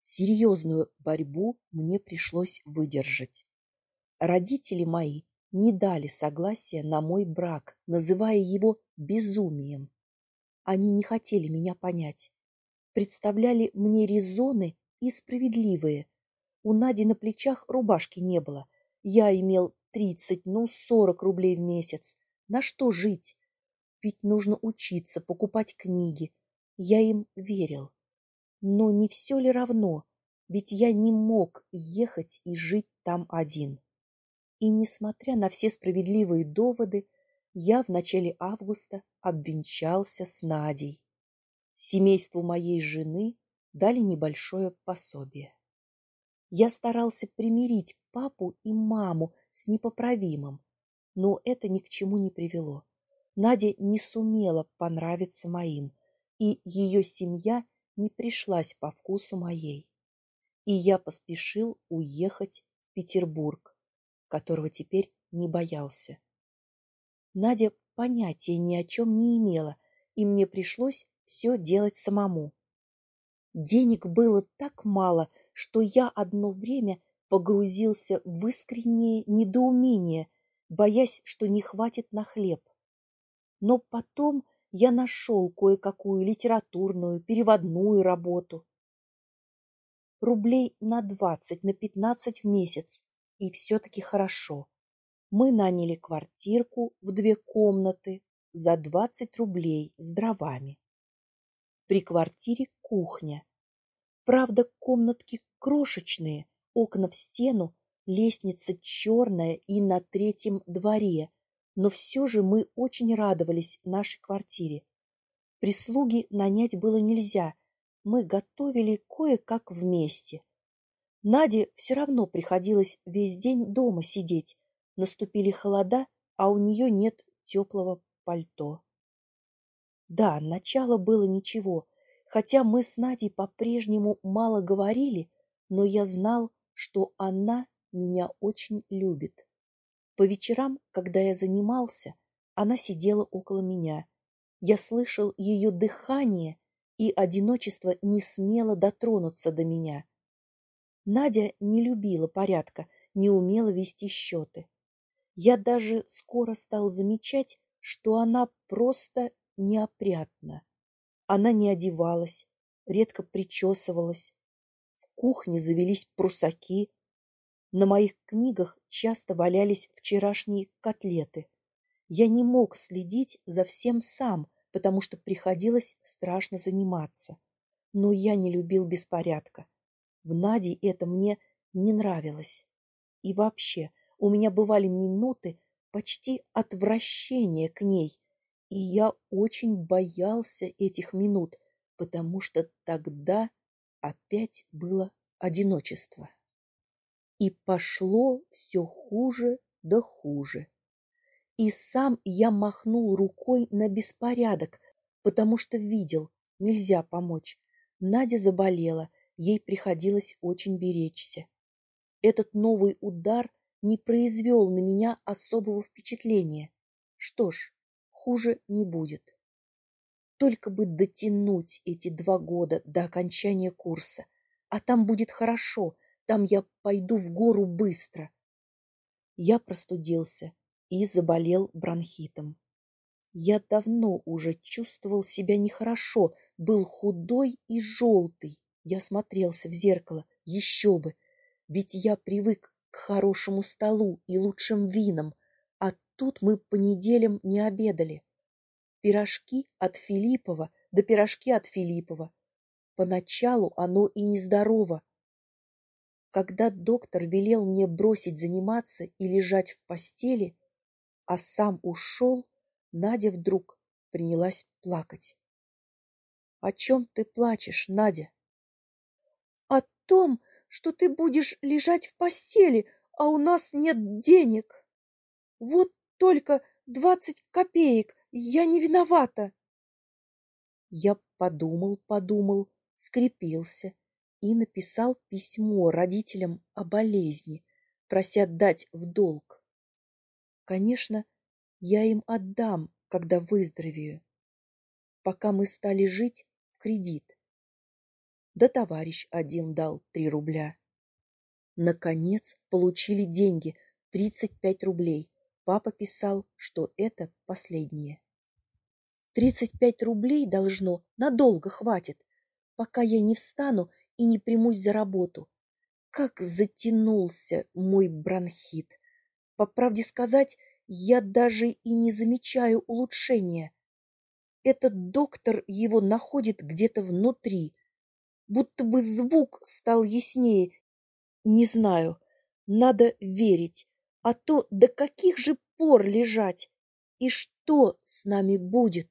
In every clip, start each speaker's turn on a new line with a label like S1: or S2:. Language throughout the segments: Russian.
S1: Серьезную борьбу мне пришлось выдержать. Родители мои не дали согласия на мой брак, называя его безумием. Они не хотели меня понять. Представляли мне резоны и справедливые. У Нади на плечах рубашки не было. Я имел 30, 40 рублей в месяц. На что жить? Ведь нужно учиться, покупать книги. Я им верил. Но не все ли равно? Ведь я не мог ехать и жить там один. И, несмотря на все справедливые доводы, я в начале августа обвенчался с Надей. Семейству моей жены дали небольшое пособие. Я старался примирить папу и маму с непоправимым, но это ни к чему не привело. Надя не сумела понравиться моим, и ее семья не пришлась по вкусу моей. И я поспешил уехать в Петербург, которого теперь не боялся. Надя понятия ни о чем не имела, и мне пришлось все делать самому. Денег было так мало, что я одно время погрузился в искреннее недоумение, боясь, что не хватит на хлеб. Но потом я нашел кое-какую литературную, переводную работу. Рублей на 20, на 15 в месяц, и все-таки хорошо. Мы наняли квартирку в 2 комнаты за 20 рублей с дровами. При квартире кухня. Правда, комнатки крошечные, окна в стену, лестница черная и на 3-м дворе, но все же мы очень радовались нашей квартире. Прислуги нанять было нельзя, мы готовили кое-как вместе. Наде все равно приходилось весь день дома сидеть. Наступили холода, а у нее нет теплого пальто. Да, начало было ничего, хотя мы с Надей по-прежнему мало говорили, но я знал, что она меня очень любит. По вечерам, когда я занимался, она сидела около меня. Я слышал ее дыхание, и одиночество не смело дотронуться до меня. Надя не любила порядка, не умела вести счеты. Я даже скоро стал замечать, что она просто неопрятна. Она не одевалась, редко причесывалась. В кухне завелись прусаки. На моих книгах часто валялись вчерашние котлеты. Я не мог следить за всем сам, потому что приходилось страшно заниматься. Но я не любил беспорядка. В Наде это мне не нравилось. И вообще, у меня бывали минуты почти отвращения к ней, и я очень боялся этих минут, потому что тогда опять было одиночество. И пошло все хуже да хуже. И сам я махнул рукой на беспорядок, потому что видел, нельзя помочь. Надя заболела, ей приходилось очень беречься. Этот новый удар не произвел на меня особого впечатления. Что ж, хуже не будет. Только бы дотянуть эти 2 года до окончания курса, а там будет хорошо, там я пойду в гору быстро. Я простудился и заболел бронхитом. Я давно уже чувствовал себя нехорошо, был худой и желтый. Я смотрелся в зеркало, еще бы, ведь я привык к хорошему столу и лучшим винам, а тут мы по неделям не обедали. Пирожки от Филиппова, да пирожки от Филиппова. Поначалу оно и нездорово. Когда доктор велел мне бросить заниматься и лежать в постели, а сам ушел, Надя вдруг принялась плакать. — О чем ты плачешь, Надя? — О том, что ты будешь лежать в постели, а у нас нет денег. Вот только 20 копеек, я не виновата. Я подумал, скрепился и написал письмо родителям о болезни, прося дать в долг. Конечно, я им отдам, когда выздоровею. Пока мы стали жить в кредит. да товарищ один дал 3 рубля. Наконец получили деньги, 35 рублей. Папа писал, что это последнее. 35 рублей должно, надолго хватит, пока я не встану и не примусь за работу. Как затянулся мой бронхит. По правде сказать, я даже и не замечаю улучшения. Этот доктор его находит где-то внутри, будто бы звук стал яснее. Не знаю, надо верить, а то до каких же пор лежать? И что с нами будет?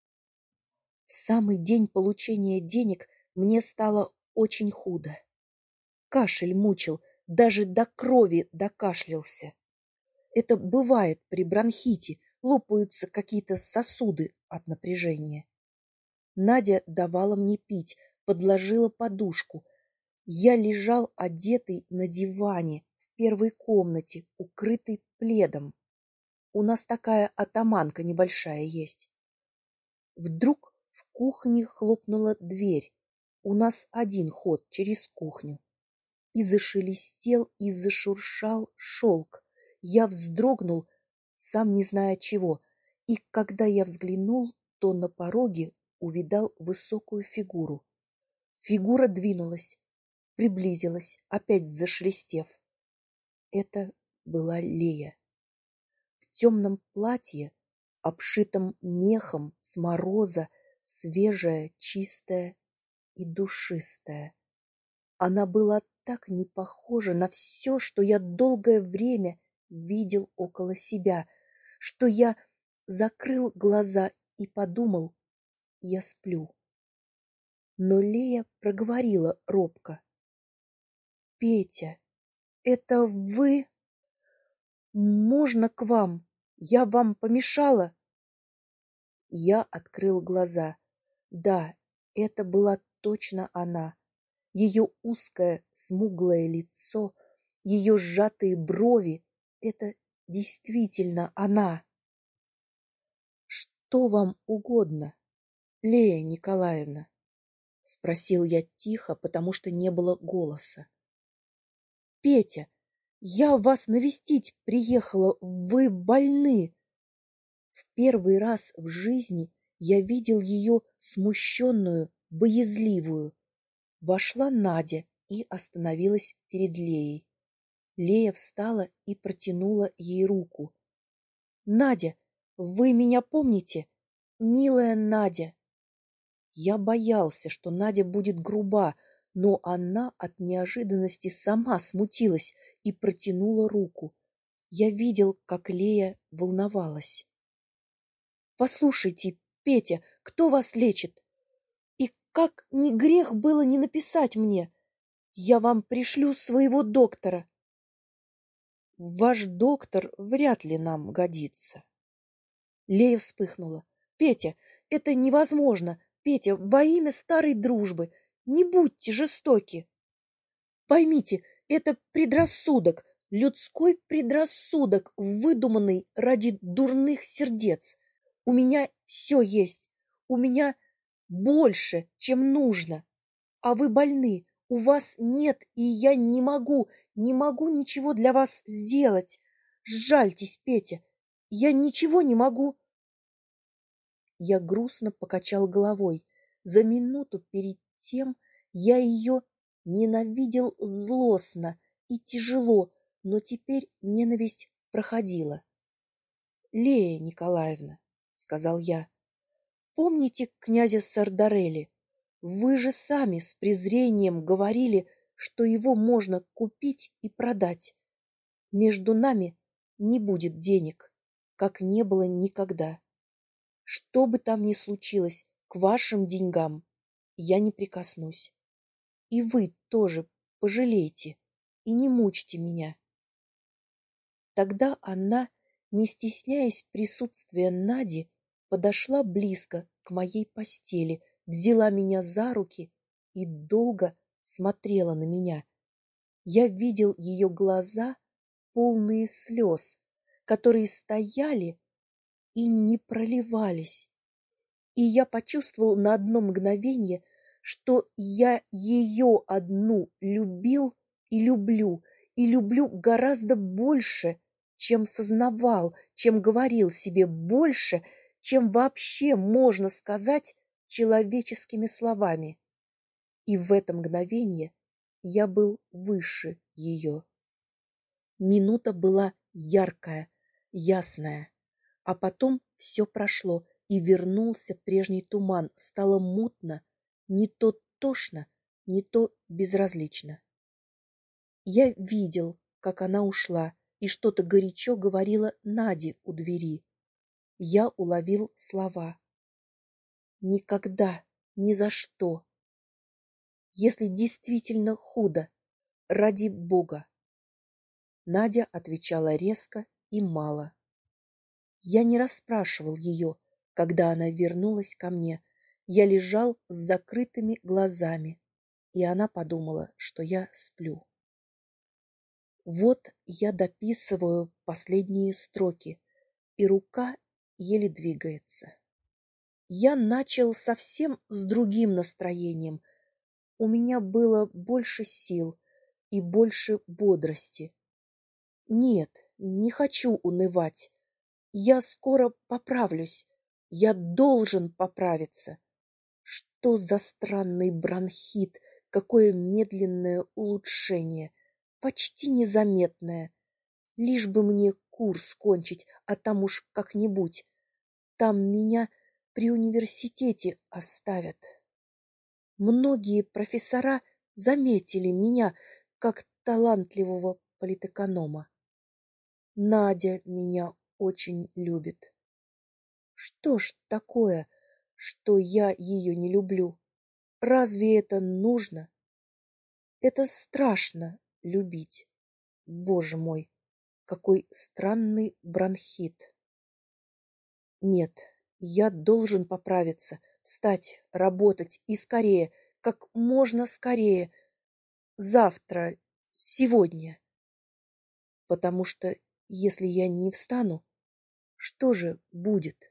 S1: В самый день получения денег мне стало очень худо. Кашель мучил, даже до крови докашлялся. Это бывает при бронхите, лопаются какие-то сосуды от напряжения. Надя давала мне пить, подложила подушку. Я лежал одетый на диване в первой комнате, укрытый пледом. У нас такая атаманка небольшая есть. Вдруг в кухне хлопнула дверь. У нас один ход через кухню. И зашелестел, и зашуршал шелк. Я вздрогнул, сам не зная чего, и когда я взглянул, то на пороге увидал высокую фигуру. Фигура двинулась, приблизилась, опять зашелестев. Это была Лея. В темном платье, обшитом мехом с мороза, свежая, чистая и душистая. Она была так не похожа на все, что я долгое время видел около себя, что я закрыл глаза и подумал, я сплю. Но Лея проговорила робко. «Петя, это вы? Можно к вам? Я вам помешала?» Я открыл глаза. Да, это была точно она. Ее узкое смуглое лицо, ее сжатые брови — это действительно она. «Что вам угодно, Лея Николаевна?» — спросил я тихо, потому что не было голоса. «Петя, я вас навестить приехала, вы больны!» В первый раз в жизни я видел ее смущенную, боязливую. Вошла Надя и остановилась перед Леей. Лея встала и протянула ей руку. «Надя, вы меня помните? Милая Надя!» Я боялся, что Надя будет груба, но она от неожиданности сама смутилась и протянула руку. Я видел, как Лея волновалась. «Послушайте, Петя, кто вас лечит? И как не грех было не написать мне? Я вам пришлю своего доктора». «Ваш доктор вряд ли нам годится». Лея вспыхнула. «Петя, это невозможно! Петя, во имя старой дружбы, не будьте жестоки! Поймите, это предрассудок, людской предрассудок, выдуманный ради дурных сердец. У меня все есть, у меня больше, чем нужно. А вы больны, у вас нет, и я не могу ничего для вас сделать. Сжальтесь, Петя, я ничего не могу». Я грустно покачал головой. За минуту перед тем я ее ненавидел злостно и тяжело, но теперь ненависть проходила. «Лея Николаевна», — сказал я, — «помните князя Сардарелли? Вы же сами с презрением говорили, что его можно купить и продать. Между нами не будет денег, как не было никогда. Что бы там ни случилось, к вашим деньгам я не прикоснусь. И вы тоже пожалейте и не мучьте меня». Тогда она, не стесняясь присутствия Нади, подошла близко к моей постели, взяла меня за руки и долго смотрела на меня. Я видел ее глаза, полные слез, которые стояли и не проливались. И я почувствовал на одно мгновение, что я ее одну любил и люблю гораздо больше, чем сознавал, чем говорил себе, больше, чем вообще можно сказать человеческими словами. И в это мгновение я был выше ее. Минута была яркая, ясная, а потом все прошло, и вернулся прежний туман, стало мутно, не то тошно, не то безразлично. Я видел, как она ушла, и что-то горячо говорила Наде у двери. Я уловил слова. Никогда, ни за что. Если действительно худо, ради Бога. Надя отвечала резко и мало. Я не расспрашивал ее, когда она вернулась ко мне. Я лежал с закрытыми глазами, и она подумала, что я сплю. Вот я дописываю последние строки, и рука еле двигается. Я начал совсем с другим настроением. У меня было больше сил и больше бодрости. Нет, не хочу унывать. Я скоро поправлюсь. Я должен поправиться. Что за странный бронхит, какое медленное улучшение, почти незаметное. Лишь бы мне курс кончить, а там уж как-нибудь. Там меня при университете оставят. Многие профессора заметили меня как талантливого политэконома. Надя меня очень любит. Что ж такое, что я ее не люблю? Разве это нужно? Это страшно любить. Боже мой, какой странный бронхит. Нет, я должен поправиться, встать, работать и скорее, как можно скорее. Завтра, сегодня. Потому что если я не встану, что же будет?